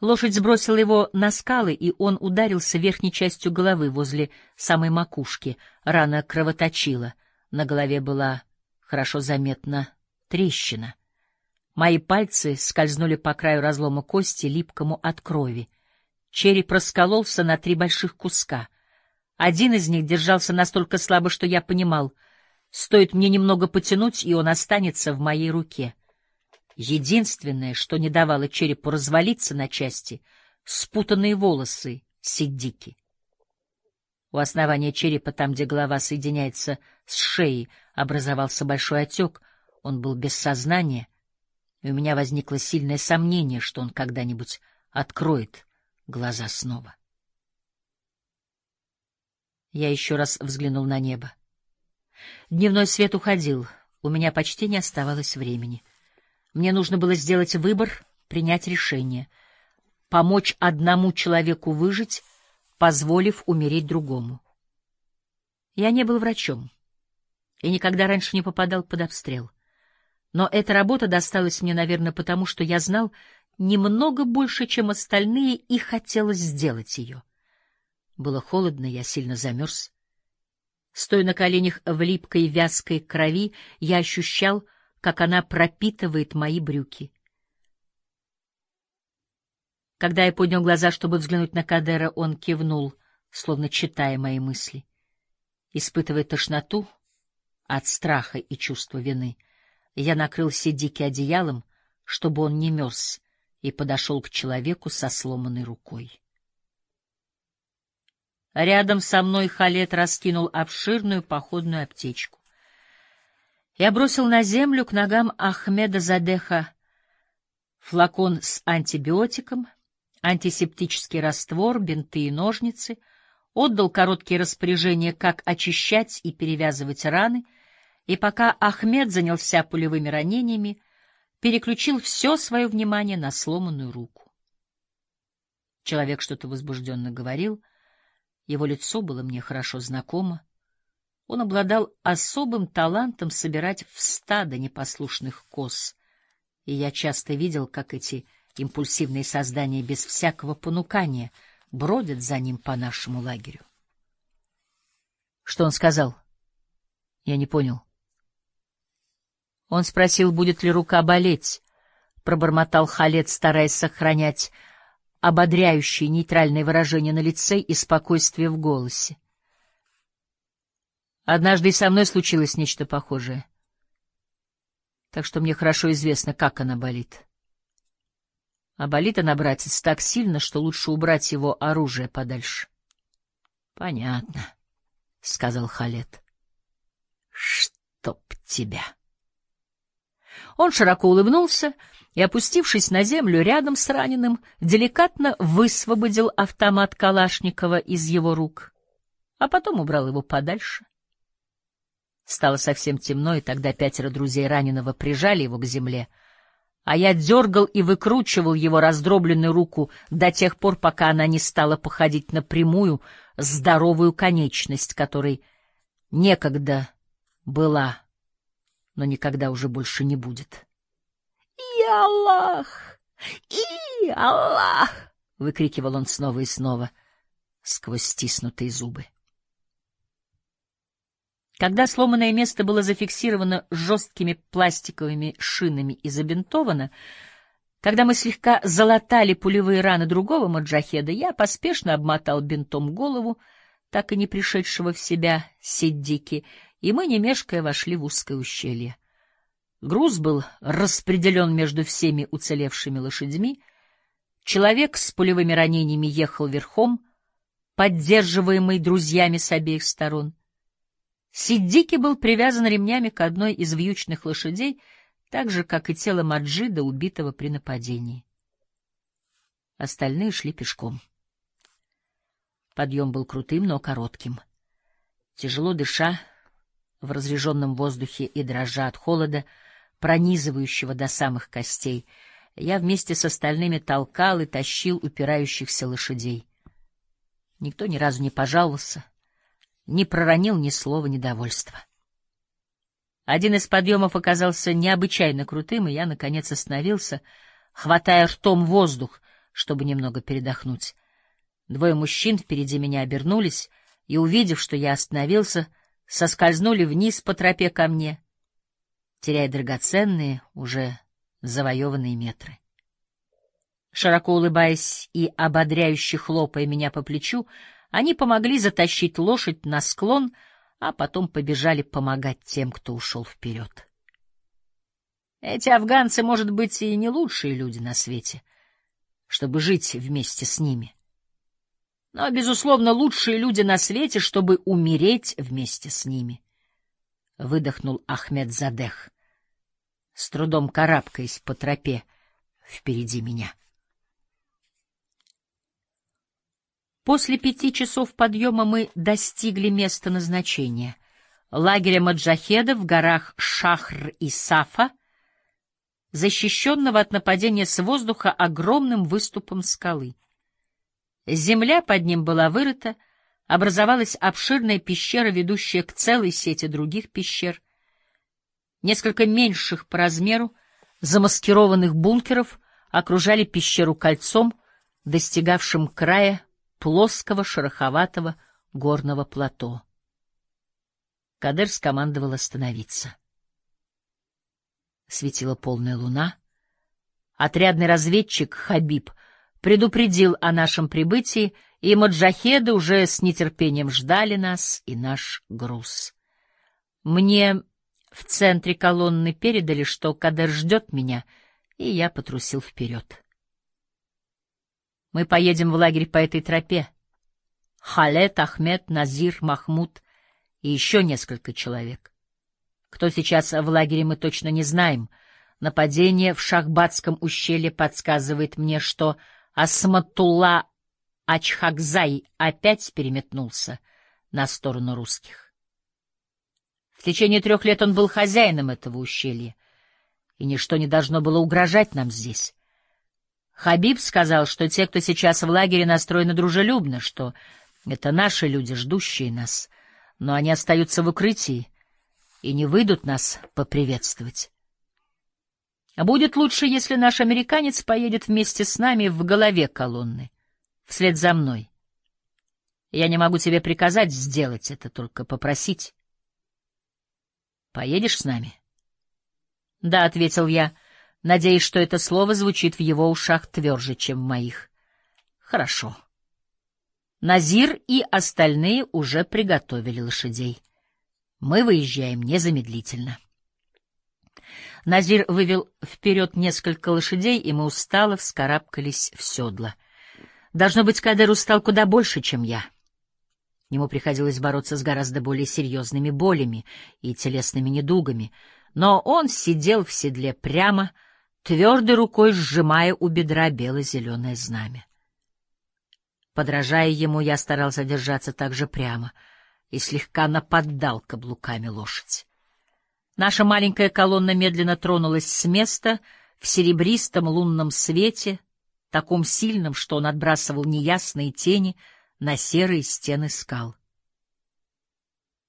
Лошадь сбросила его на скалы, и он ударился верхней частью головы возле самой макушки. Рана кровоточила. На голове была хорошо заметна трещина. Мои пальцы скользнули по краю разлома кости, липкому от крови. Череп раскололся на 3 больших куска. Один из них держался настолько слабо, что я понимал, стоит мне немного потянуть, и он останется в моей руке. Единственное, что не давало черепу развалиться на части — спутанные волосы Сиддики. У основания черепа, там, где голова соединяется с шеей, образовался большой отек. Он был без сознания, и у меня возникло сильное сомнение, что он когда-нибудь откроет глаза снова. Я еще раз взглянул на небо. Дневной свет уходил, у меня почти не оставалось времени. Мне нужно было сделать выбор, принять решение, помочь одному человеку выжить, позволив умереть другому. Я не был врачом и никогда раньше не попадал под обстрел. Но эта работа досталась мне, наверное, потому что я знал немного больше, чем остальные, и хотелось сделать ее. Было холодно, я сильно замерз. Стоя на коленях в липкой вязкой крови, я ощущал, как она пропитывает мои брюки. Когда я поднял глаза, чтобы взглянуть на Кадера, он кивнул, словно читая мои мысли. Испытывая тошноту от страха и чувства вины, я накрыл Сиддики одеялом, чтобы он не мерз, и подошел к человеку со сломанной рукой. Рядом со мной Халед раскинул обширную походную аптечку. Я бросил на землю к ногам Ахмеда Задеха флакон с антибиотиком, антисептический раствор, бинты и ножницы, отдал короткие распоряжения, как очищать и перевязывать раны, и пока Ахмед занялся пулевыми ранениями, переключил все свое внимание на сломанную руку. Человек что-то возбужденно говорил, его лицо было мне хорошо знакомо. Он обладал особым талантом собирать в стадо непослушных коз, и я часто видел, как эти импульсивные создания без всякого понукания бродят за ним по нашему лагерю. Что он сказал? Я не понял. Он спросил, будет ли рука болеть, пробормотал Халед, стараясь сохранять ободряющее нейтральное выражение на лице и спокойствие в голосе. Однажды и со мной случилось нечто похожее, так что мне хорошо известно, как она болит. А болит она, братец, так сильно, что лучше убрать его оружие подальше. — Понятно, — сказал Халед. — Чтоб тебя! Он широко улыбнулся и, опустившись на землю рядом с раненым, деликатно высвободил автомат Калашникова из его рук, а потом убрал его подальше. Стало совсем темно, и тогда 5 друзей раненого прижали его к земле, а я дергал и выкручивал его раздробленную руку до тех пор, пока она не стала походить на прямую, здоровую конечность, которой некогда была, но никогда уже больше не будет. «И Аллах! И Аллах!» — выкрикивал он снова и снова сквозь стиснутые зубы. Когда сломанное место было зафиксировано жесткими пластиковыми шинами и забинтовано, когда мы слегка залатали пулевые раны другого маджахеда, я поспешно обмотал бинтом голову, так и не пришедшего в себя Сиддики, и мы, не мешкая, вошли в узкое ущелье. Груз был распределен между всеми уцелевшими лошадьми. Человек с пулевыми ранениями ехал верхом, поддерживаемый друзьями с обеих сторон. Сиддики был привязан ремнями к одной из вьючных лошадей, так же, как и тело Маджида, убитого при нападении. Остальные шли пешком. Подъем был крутым, но коротким. Тяжело дыша, в разреженном воздухе и дрожа от холода, пронизывающего до самых костей, я вместе с остальными толкал и тащил упирающихся лошадей. Никто ни разу не пожаловался, не проронил ни слова недовольства. Один из подъемов оказался необычайно крутым, и я, наконец, остановился, хватая ртом воздух, чтобы немного передохнуть. Двое мужчин впереди меня обернулись и, увидев, что я остановился, соскользнули вниз по тропе ко мне, теряя драгоценные, уже завоеванные метры. Широко улыбаясь и ободряюще хлопая меня по плечу, они помогли затащить лошадь на склон, а потом побежали помогать тем, кто ушел вперед. Эти афганцы, может быть, и не лучшие люди на свете, чтобы жить вместе с ними, но, безусловно, лучшие люди на свете, чтобы умереть вместе с ними, — выдохнул Ахмед Задех, с трудом карабкаясь по тропе впереди меня. После 5 часов подъема мы достигли места назначения — лагеря маджахедов в горах Шахр и Сафа, защищенного от нападения с воздуха огромным выступом скалы. Земля под ним была вырыта, образовалась обширная пещера, ведущая к целой сети других пещер. Несколько меньших по размеру, замаскированных бункеров окружали пещеру кольцом, достигавшим края плоского шероховатого горного плато. Кадер скомандовал остановиться. Светила полная луна. Отрядный разведчик Хабиб предупредил о нашем прибытии, и маджахеды уже с нетерпением ждали нас и наш груз. Мне в центре колонны передали, что Кадер ждет меня, и я потрусил вперед. Мы поедем в лагерь по этой тропе. Халед, Ахмед, Назир, Махмуд и еще несколько человек. Кто сейчас в лагере, мы точно не знаем. Нападение в Шахбатском ущелье подсказывает мне, что Асматулла Ачхакзай опять переметнулся на сторону русских. В течение 3 лет он был хозяином этого ущелья, и ничто не должно было угрожать нам здесь. Хабиб сказал, что те, кто сейчас в лагере, настроены дружелюбно, что это наши люди, ждущие нас, но они остаются в укрытии и не выйдут нас поприветствовать. А будет лучше, если наш американец поедет вместе с нами в голове колонны, вслед за мной. Я не могу тебе приказать сделать это, только попросить. Поедешь с нами? — Да, — ответил я, надеясь, что это слово звучит в его ушах тверже, чем в моих. — Хорошо. Назир и остальные уже приготовили лошадей. Мы выезжаем незамедлительно. Назир вывел вперед несколько лошадей, и мы устало вскарабкались в седла. Должно быть, Кадер устал куда больше, чем я. Ему приходилось бороться с гораздо более серьезными болями и телесными недугами, но он сидел в седле прямо, твердой рукой сжимая у бедра бело-зеленое знамя. Подражая ему, я старался держаться так же прямо и слегка наподдал каблуками лошадь. Наша маленькая колонна медленно тронулась с места в серебристом лунном свете, таком сильном, что он отбрасывал неясные тени на серые стены скал.